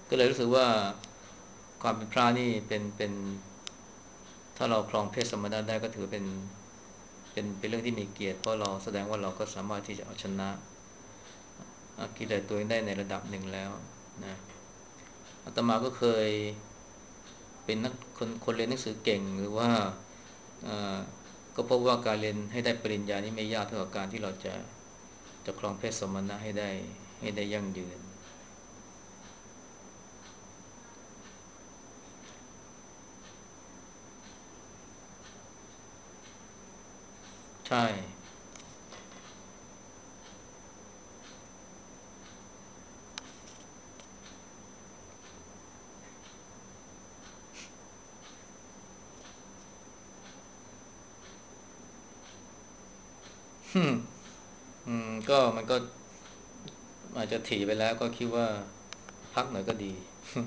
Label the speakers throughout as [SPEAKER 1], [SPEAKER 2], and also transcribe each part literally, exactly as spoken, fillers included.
[SPEAKER 1] ก็เลยรู้สึกว่าความเป็นพระนี่เป็นเป็นถ้าเราครองเพศสมณะได้ก็ถือเป็นเป็นเป็นเรื่องที่มีเกียรติเพราะเราแสดงว่าเราก็สามารถที่จะเอาชนะกิเลสตัวเองได้ในระดับหนึ่งแล้วนะอาตมาก็เคยเป็นนักคนคนเรียนหนังสือเก่งหรือว่าก็พบว่าการเรียนให้ได้ปริญญานี่ไม่ยากเท่ากับการที่เราจะจะครองเพศสมณะให้ได้ให้ได้ยั่งยืนใช่อืมก็มันก็อาจจะถี่ไปแล้วก็คิดว่าพักหน่อยก็ดี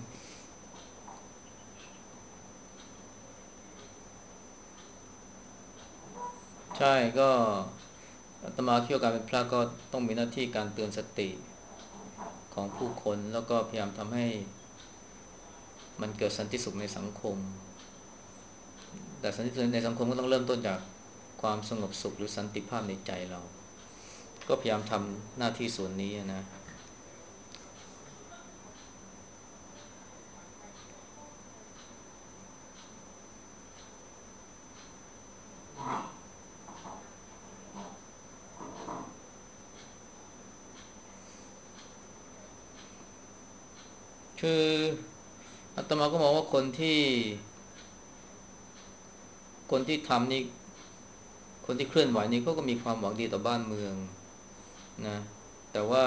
[SPEAKER 1] ใช่ก็อาตมาคิดว่าการเป็นพระก็ต้องมีหน้าที่การเตือนสติของผู้คนแล้วก็พยายามทำให้มันเกิดสันติสุขในสังคมแต่สันติสุขในสังคมก็ต้องเริ่มต้นจากความสงบสุขหรือสันติภาพในใจเราก็พยายามทำหน้าที่ส่วนนี้นะคืออาตมาก็มองว่าคนที่คนที่ทำนี่คนที่เคลื่อนไหวนี่เขาก็มีความหวังดีต่อบ้านเมืองนะแต่ว่า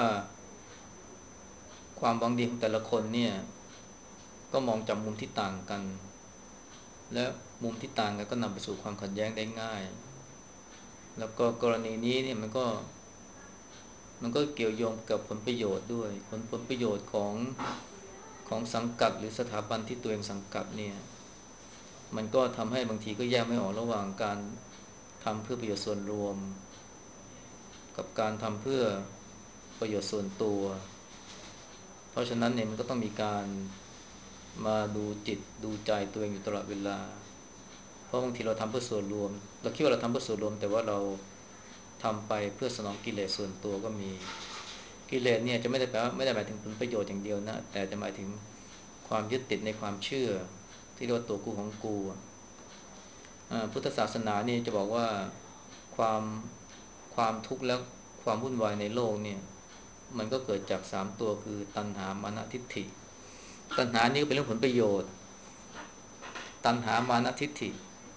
[SPEAKER 1] ความหวังดีของแต่ละคนเนี่ยก็มองจากมุมที่ต่างกันและมุมที่ต่างกันก็นำไปสู่ความขัดแย้งได้ง่ายแล้วก็กรณีนี้เนี่ยมันก็มันก็เกี่ยวโยงกับผลประโยชน์ด้วยผลผลประโยชน์ของของสังกัดหรือสถาบันที่ตัวเองสังกัดเนี่ยมันก็ทำให้บางทีก็แยกไม่ออกระหว่างการทำเพื่อประโยชน์ส่วนรวมกับการทำเพื่อประโยชน์ส่วนตัวเพราะฉะนั้นเนี่ยมันก็ต้องมีการมาดูจิตดูใจตัวเองอยู่ตลอดเวลาเพราะบางทีเราทำเพื่อส่วนรวมเราคิดว่าเราทำเพื่อส่วนรวมแต่ว่าเราทำไปเพื่อสนองกิเลสส่วนตัวก็มีกิเลสเนี่ยจะไม่ได้แปลว่าไม่ได้หมายถึงผลประโยชน์อย่างเดียวนะแต่จะหมายถึงความยึดติดในความเชื่อที่เรียกว่าตัวกูของกูพุทธศาสนานี่จะบอกว่าความความทุกข์และความวุ่นวายในโลกเนี่ยมันก็เกิดจากสามตัวคือตัณหามานะทิฏฐิตัณหานี่ก็เป็นเรื่องผลประโยชน์ตัณหามานะทิฏฐิ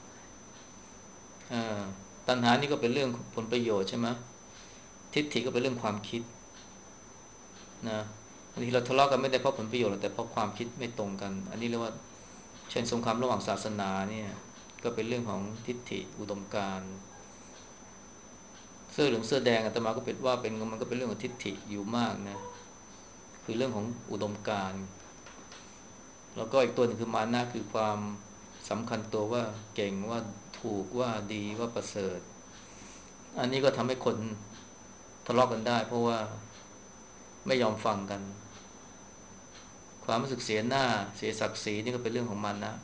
[SPEAKER 1] ตัณหานี่ก็เป็นเรื่องผลประโยชน์ใช่ไหมทิฏฐิก็เป็นเรื่องความคิดนะบางทีเราทะเลาะกันไม่ได้เพราะผลประโยชน์แต่เพราะความคิดไม่ตรงกันอันนี้เรียกว่าเช่นสงครามระหว่างศาสนาเนี่ยก็เป็นเรื่องของทิฏฐิอุดมการณ์เสื้อเหลืองเสื้อแดงอาตมาก็เป็นว่าเป็นมันก็เป็นเรื่องของทิฏฐิอยู่มากนะคือเรื่องของอุดมการณ์แล้วก็อีกตัวหนึ่งคือมานะคือความสำคัญตัวว่าเก่งว่าถูกว่าดีว่าประเสริฐอันนี้ก็ทำให้คนทะเลาะกันได้เพราะว่าไม่ยอมฟังกันความรู้สึกเสียหน้าเสียศักดิ์ศรีนี่ก็เป็นเรื่องของมานะ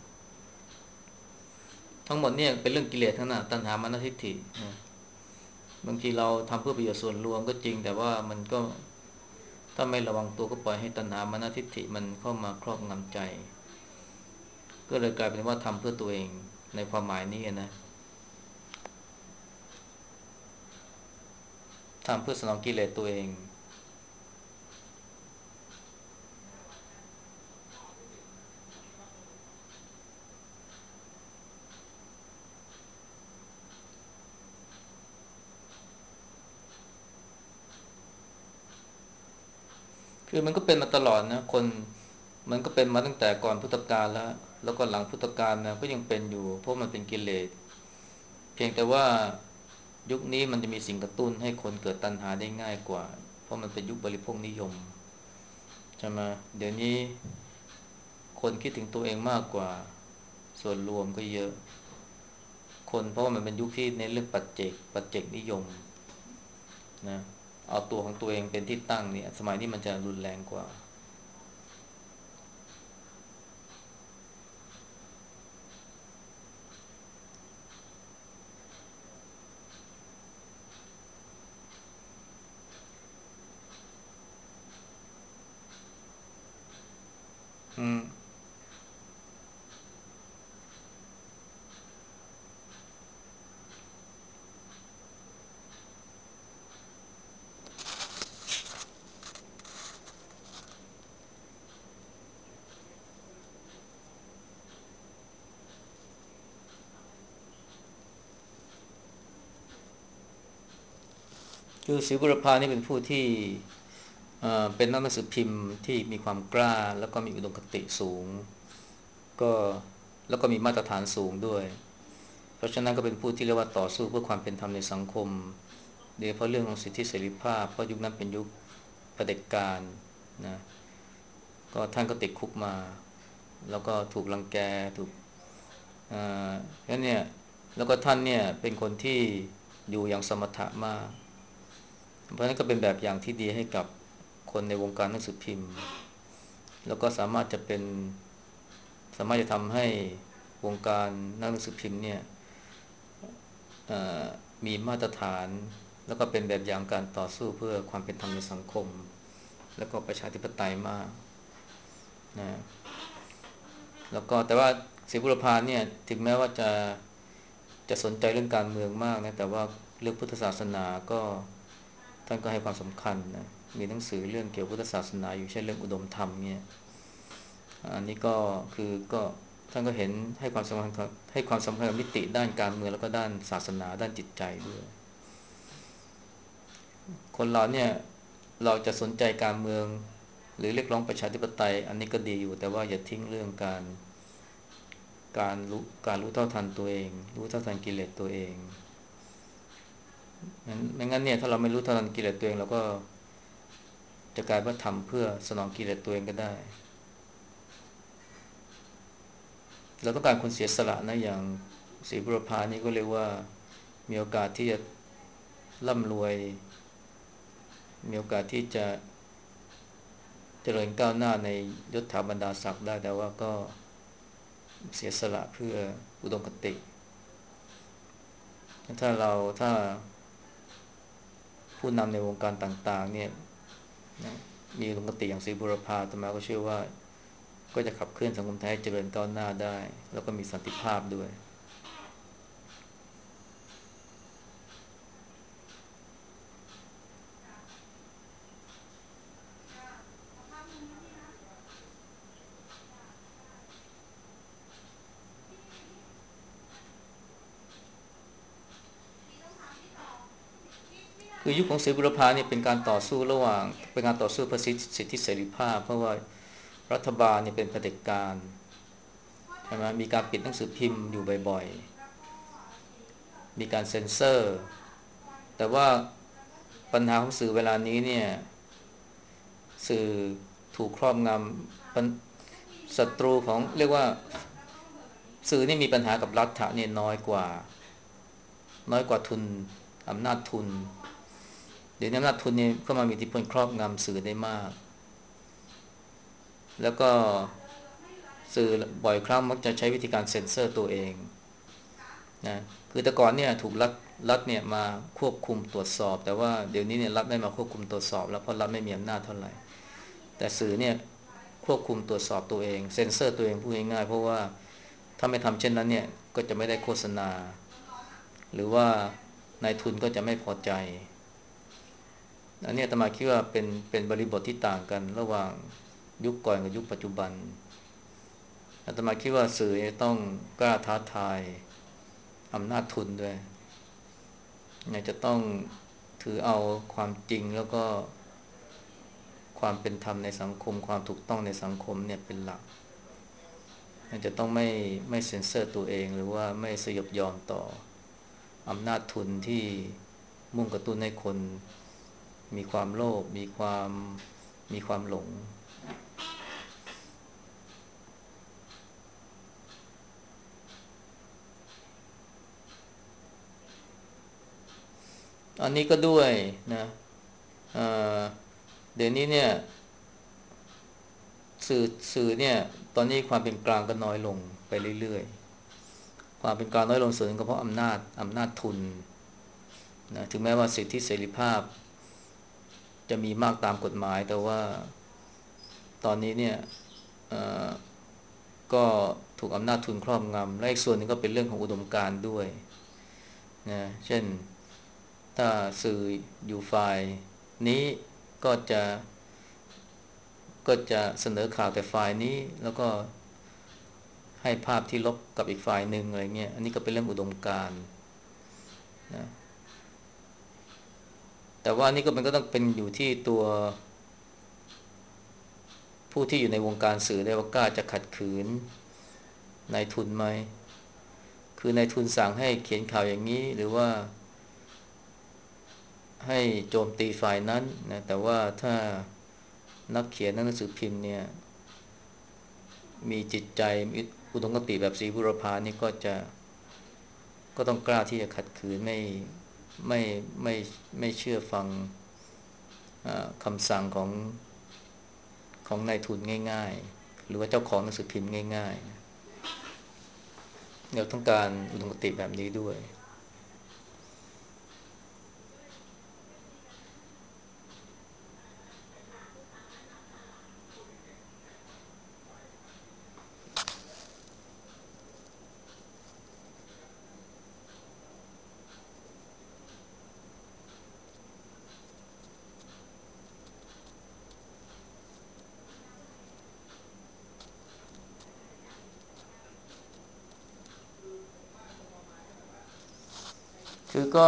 [SPEAKER 1] ทั้งหมดเนี่ยเป็นเรื่องกิเลสทั้งนั้นตัณหามานะทิฏฐินะบางทีเราทำเพื่อประโยชน์ส่วนรวมก็จริงแต่ว่ามันก็ถ้าไม่ระวังตัวก็ปล่อยให้ตัณหามานะทิฏฐิมันเข้ามาครอบงำใจก็เลยกลายเป็นว่าทำเพื่อตัวเองในความหมายนี้นะทำเพื่อสนองกิเลสตัวเองคือมันก็เป็นมาตลอดนะคนมันก็เป็นมาตั้งแต่ก่อนพุทธกาลแล้วแล้วก็หลังพุทธกาลนะก็ยังเป็นอยู่เพราะมันเป็นกิเลสเพียงแต่ว่ายุคนี้มันจะมีสิ่งกระตุ้นให้คนเกิดตัณหาได้ง่ายกว่าเพราะมันเป็นยุคบริโภคนิยมใช่ไหมเดี๋ยวนี้คนคิดถึงตัวเองมากกว่าส่วนรวมก็เยอะคนเพราะว่ามันเป็นยุคที่ในเรื่องปัจเจกปัจเจกนิยมนะเอาตัวของตัวเองเป็นที่ตั้งเนี่ยสมัยนี้มันจะรุนแรงกว่าอืมคือศรีบุรพานี่เป็นผู้ที่เอ่อเป็นนักหนังสือพิมพ์ที่มีความกล้าแล้วก็มีอุดมคติสูงก็แล้วก็มีมาตรฐานสูงด้วยเพราะฉะนั้นก็เป็นผู้ที่เรียกว่าต่อสู้เพื่อความเป็นธรรมในสังคมโดยเฉพาะเรื่องของสิทธิเสรีภาพเพราะยุคนั้นเป็นยุคเผด็จการนะก็ท่านก็ติดคุกมาแล้วก็ถูกรังแกถูกเอ่อแล้วเนี่ยแล้วก็ท่านเนี่ยเป็นคนที่อยู่อย่างสมถะมากเพราะฉะนั้นก็เป็นแบบอย่างที่ดีให้กับคนในวงการหนังสือพิมพ์แล้วก็สามารถจะเป็นสามารถจะทำให้วงการนักหนังสือพิมพ์เนี่ย มีมาตรฐานแล้วก็เป็นแบบอย่างการต่อสู้เพื่อความเป็นธรรมในสังคมแล้วก็ประชาธิปไตยมากนะแล้วก็แต่ว่าศรีบุรพาเนี่ยถึงแม้ว่าจะจะสนใจเรื่องการเมืองมากนะแต่ว่าเรื่องพุทธศาสนาก็ท่านก็ให้ความสำคัญนะมีหนังสือเรื่องเกี่ยวกับพุทธศาสนาอยู่เช่นเรื่องอุดมธรรมเนี่ยอันนี้ก็คือก็ท่านก็เห็นให้ความสำคัญให้ความสำคัญกับมิติด้านการเมืองแล้วก็ด้านศาสนาด้านจิตใจด้วย คนเราเนี่ยเราจะสนใจการเมืองหรือเรียกร้องประชาธิปไตยอันนี้ก็ดีอยู่แต่ว่าอย่าทิ้งเรื่องการการรู้การรู้เท่าทันตัวเองรู้เท่าทันกิเลสตัวเองงั้นไม่งั้นเนี่ยถ้าเราไม่รู้เท่าทันกิเลสตัวเองเราก็จะกลายว่าทำเพื่อสนองกิเลสตัวเองก็ได้เราต้องการคนเสียสละนะอย่างศรีบุรพานี่ก็เรียกว่ามีโอกาสที่จะร่ำรวยมีโอกาสที่จะเจริญก้าวหน้าในยศถาบรรดาศักดิ์ได้แต่ว่าก็ เสียสละเพื่ออุดมคติถ้าเราถ้าผู้นำในวงการต่างๆเนี่ยนะมีอุดมคติอย่างศรีบุรพาอาตมาก็เชื่อว่าก็จะขับเคลื่อนสังคมไทยให้เจริญก้าวหน้าได้แล้วก็มีสันติภาพด้วยคือยุคของศรีบุรพาเนี่ยเป็นการต่อสู้ระหว่างเป็นการต่อสู้เพื่อสิทธิเสรีภาพเพราะว่ารัฐบาลเนี่ยเป็นเผด็จการใช่ไหมมีการปิดหนังสือพิมพ์อยู่บ่อยๆมีการเซ็นเซอร์แต่ว่าปัญหาของสื่อเวลานี้เนี่ย สื่อถูกครอบงำศัตรูของเรียกว่าสื่อนี่มีปัญหากับรัฐะเนี่ยน้อยกว่าน้อยกว่าทุนอำนาจทุนเดี๋ยวนี้อำนาจทุนเนี่ยเข้ามามีอิทธิพลครอบงำสื่อได้มากแล้วก็สื่อบ่อยครั้งมักจะใช้วิธีการเซ็นเซอร์ตัวเองนะคือแต่ก่อนเนี่ยถูกรัฐรัฐเนี่ยมาควบคุมตรวจสอบแต่ว่าเดี๋ยวนี้เนี่ยรัฐไม่มาควบคุมตรวจสอบแล้วเพราะรัฐไม่มีอำนาจเท่าไหร่แต่สื่อเนี่ยควบคุมตรวจสอบตัวเองเซ็นเซอร์ตัวเองพูดง่ายๆเพราะว่าถ้าไม่ทำเช่นนั้นเนี่ยก็จะไม่ได้โฆษณาหรือว่านายทุนก็จะไม่พอใจอันนี้อาตมาคิดว่าเป็นเป็นบริบทที่ต่างกันระหว่างยุคก่อนกับยุคปัจจุบันอาตมาคิดว่าสื่อต้องกล้าท้าทายอำนาจทุนด้วยจะต้องถือเอาความจริงแล้วก็ความเป็นธรรมในสังคมความถูกต้องในสังคมเนี่ยเป็นหลักจะต้องไม่ไม่เซ็นเซอร์ตัวเองหรือว่าไม่สยบยอมต่ออำนาจทุนที่มุ่งกระตุ้นให้คนมีความโลภมีความมีความหลงอันนี้ก็ด้วยนะเอ่อเดี๋ยวนี้เนี่ยสื่อสื่อเนี่ยตอนนี้ความเป็นกลางก็น้อยลงไปเรื่อยๆความเป็นกลางน้อยลงส่วนหนึ่งก็เพราะอำนาจอำนาจทุนนะถึงแม้ว่าสิทธิเสรีภาพจะมีมากตามกฎหมายแต่ว่าตอนนี้เนี่ยเอ่อก็ถูกอำนาจทุนครอบงำและอีกส่วนหนึ่งก็เป็นเรื่องของอุดมการณ์ด้วยนะเช่นถ้าสื่ออยู่ฝ่ายนี้ก็จะก็จะเสนอข่าวแต่ฝ่ายนี้แล้วก็ให้ภาพที่ลบกับอีกฝ่ายหนึ่งอะไรเงี้ยอันนี้ก็เป็นเรื่องอุดมการณ์นะแต่ว่านี่ก็มันก็ต้องเป็นอยู่ที่ตัวผู้ที่อยู่ในวงการสื่อได้ว่ากล้าจะขัดขืนนายทุนไหมคือนายทุนสั่งให้เขียนข่าวอย่างนี้หรือว่าให้โจมตีฝ่ายนั้นนะแต่ว่าถ้านักเขียนนักหนังสือพิมพ์เนี่ยมีจิตใจมีอุดมคติแบบศรีบุรพานี่ก็จะก็ต้องกล้าที่จะขัดขืนไม่ไม่ไม่ไม่เชื่อฟังคำสั่งของของนายทุนง่ายๆหรือว่าเจ้าของหนังสือพิมพ์ง่ายๆเราต้องการอุดมคติแบบนี้ด้วยคือก็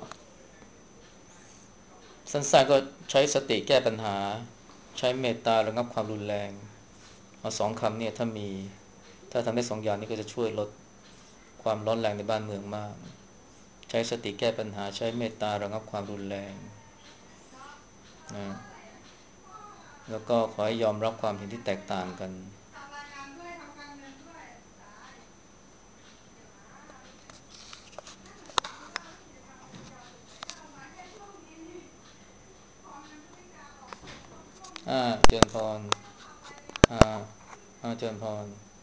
[SPEAKER 1] สั้นๆก็ใช้สติแก้ปัญหาใช้เมตตาระงับความรุนแรงเอาสองคำเนี่ยถ้ามีถ้าทำได้สองอย่างนี้ก็จะช่วยลดความร้อนแรงในบ้านเมืองมากใช้สติแก้ปัญหาใช้เมตตาระงับความรุนแรงนะแล้วก็ขอให้ยอมรับความเห็นที่แตกต่างกันทำรายงานด้วยทำการเงินด้วยได้เดี๋ยวนะนั่นน่ะสิว่ากิจกรรมมันยาวสุดไหนก็เอามาแค่ช่วงนี้นี่พอเงินพฤศจิกาออกช่วงช่วงอ่าเจริญพรอ่าอ่าเจริญพร